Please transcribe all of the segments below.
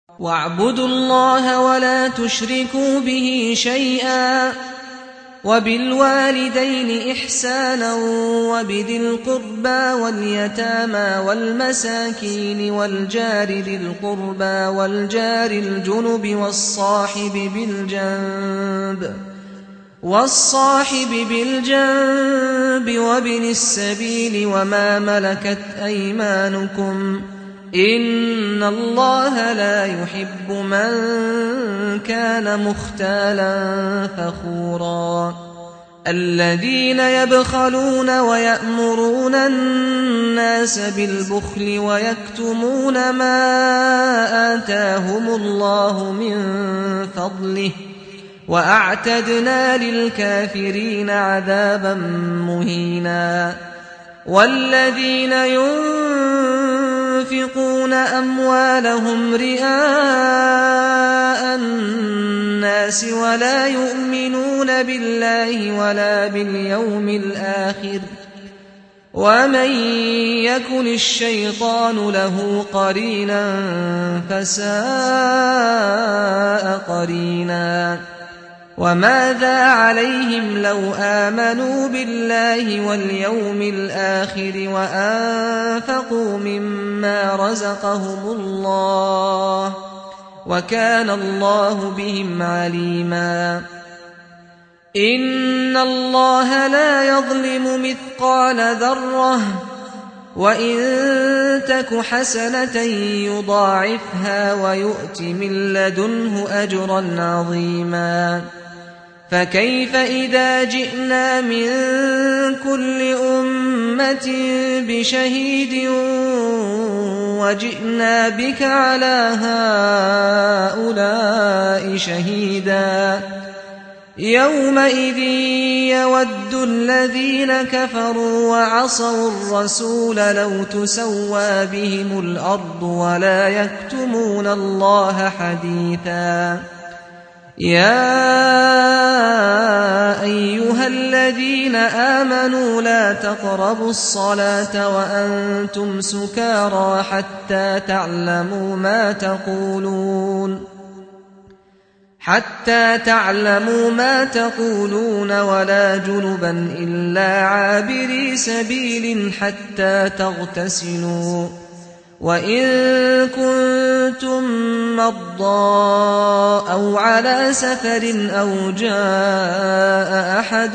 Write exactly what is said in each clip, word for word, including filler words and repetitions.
واعبدوا الله ولا تشركوا به شيئا وبالوالدين إحسانا وبذي القربى واليتامى والمساكين والجار ذي القربى والجار الجنب والصاحب بالجنب والصاحب بالجنب وابن السبيل وما ملكت أيمانكم إن الله لا يحب من كان مختالا فخورا الذين يبخلون ويأمرون الناس بالبخل ويكتمون ما آتاهم الله من فضله وأعتدنا للكافرين عذابا مهينا والذين ينفقون أموالهم رئاء الناس ولا يؤمنون بالله ولا باليوم الآخر ومن يكن الشيطان له قرينا فساء قرينا وماذا عليهم لو آمنوا بالله واليوم الآخر وأنفقوا مما رزقهم الله وكان الله بهم عليما إن الله لا يظلم مثقال ذرة وإن تك حسنة يضاعفها ويؤت من لدنه أجرا عظيما فكيف إذا جئنا من كل أمة بشهيد وجئنا بك على هؤلاء شهيدا يومئذ يود الذين كفروا وعصوا الرسول لو تسوى بهم الأرض ولا يكتمون الله حديثا يا أيها الذين آمنوا لا تقربوا الصلاة وأنتم سكارى حتى تعلموا ما تقولون حتى تعلموا ما تقولون ولا جنبا إلا عابري سبيل حتى تغتسلوا وإن كنتم مرضى أو على سفر أو جاء أحد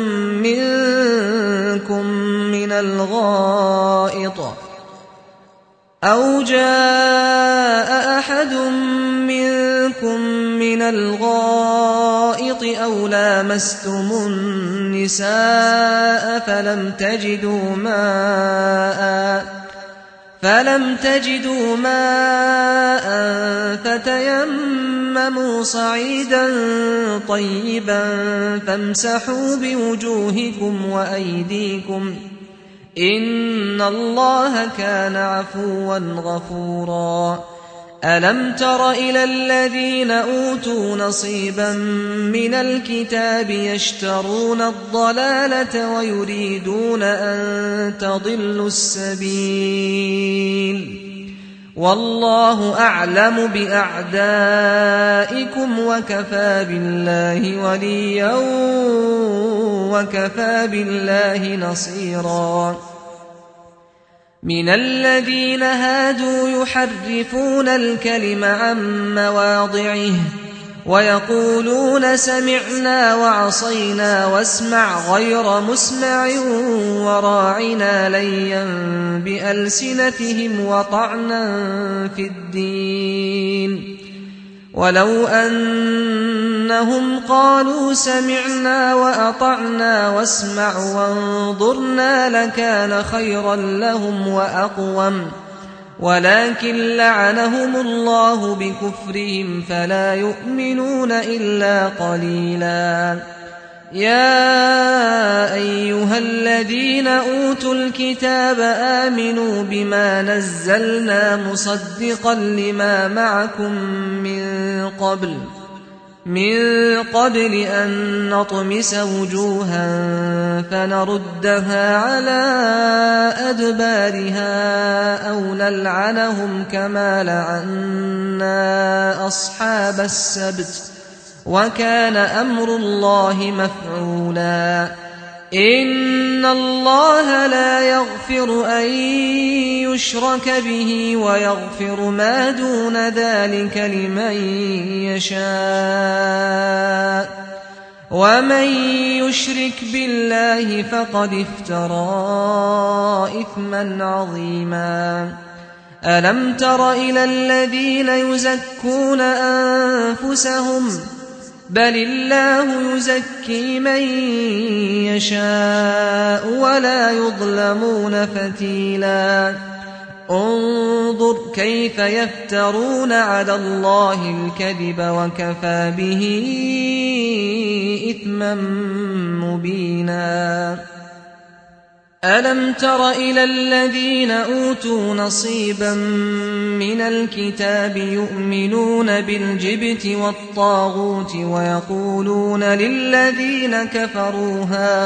منكم من الغائط أو جاء أحد منكم من الغائط أو لامستم النساء فلم تجدوا ماء فلم تجدوا ماء فتيمموا صعيدا طيبا فامسحوا بوجوهكم وأيديكم إن الله كان عفوا غفورا ألم تر إلى الذين أوتوا نصيبا من الكتاب يشترون الضلالة ويريدون أن تضلوا السبيل والله أعلم بأعدائكم وكفى بالله وليا وكفى بالله نصيرا من الذين هادوا يحرفون الكلم عن مواضعه ويقولون سمعنا وعصينا واسمع غير مسمع وراعنا ليا بألسنتهم وطعنا في الدين ولو أنهم قالوا سمعنا وأطعنا واسمع وانظرنا لكان خيرا لهم وأقوم ولكن لعنهم الله بكفرهم فلا يؤمنون إلا قليلا يا أيها الذين أوتوا الكتاب آمنوا بما نزلنا مصدقا لما معكم من قبل من قبل أن نطمس وجوها فنردها على أدبارها أو نلعنهم كما لعنا أصحاب السبت وكان أمر الله مفعولا إن الله لا يغفر أن يشرك به ويغفر ما دون ذلك لمن يشاء ومن يشرك بالله فقد افترى إثما عظيما ألم تر إلى الذين يزكون أنفسهم بل الله يزكي من يشاء ولا يظلمون فتيلا انظر كيف يفترون على الله الكذب وكفى به إثما مبينا ألم تر إلى الذين أوتوا نصيبا من الكتاب يؤمنون بالجبت والطاغوت ويقولون للذين كفروا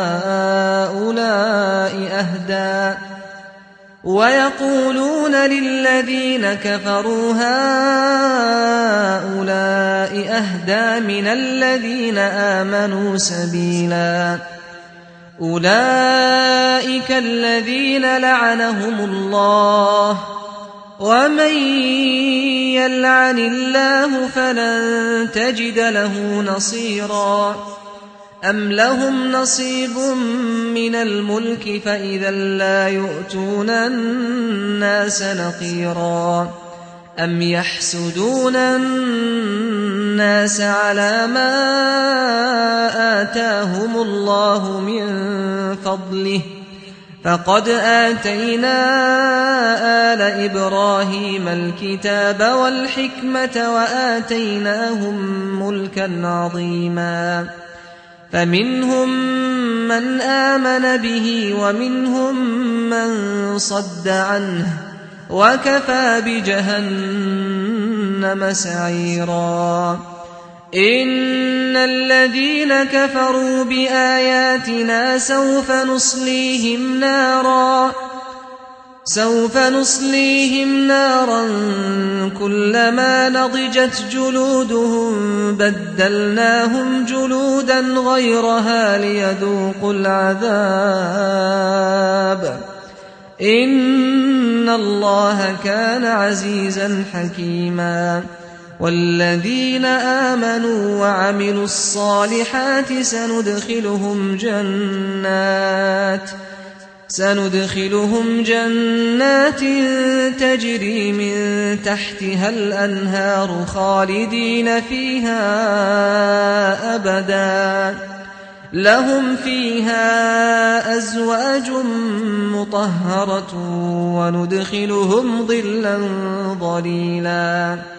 هؤلاء أهدى ويقولون للذين كفروا هؤلاء أهدى من الذين آمنوا سبيلا أولئك الذين لعنهم الله ومن يلعن الله فلن تجد له نصيرا أم لهم نصيب من الملك فإذا لا يؤتون الناس نقيرا أم يحسدون الناس على ما آتاهم الله من فضله فقد آتينا آل إبراهيم الكتاب والحكمة وآتيناهم ملكا عظيما فمنهم من آمن به ومنهم من صد عنه وكفى بجهنم سعيرا إن الذين كفروا بآياتنا سوف نصليهم نارا سوف نصليهم نارا كلما نضجت جلودهم بدلناهم جلودا غيرها ليذوقوا العذاب إن الله كان عزيزا حكيما والذين آمنوا وعملوا الصالحات سندخلهم جنات سندخلهم جنات تجري من تحتها الأنهار خالدين فيها أبدا لهم فيها أزواج مطهرة وندخلهم ظلا ظليلا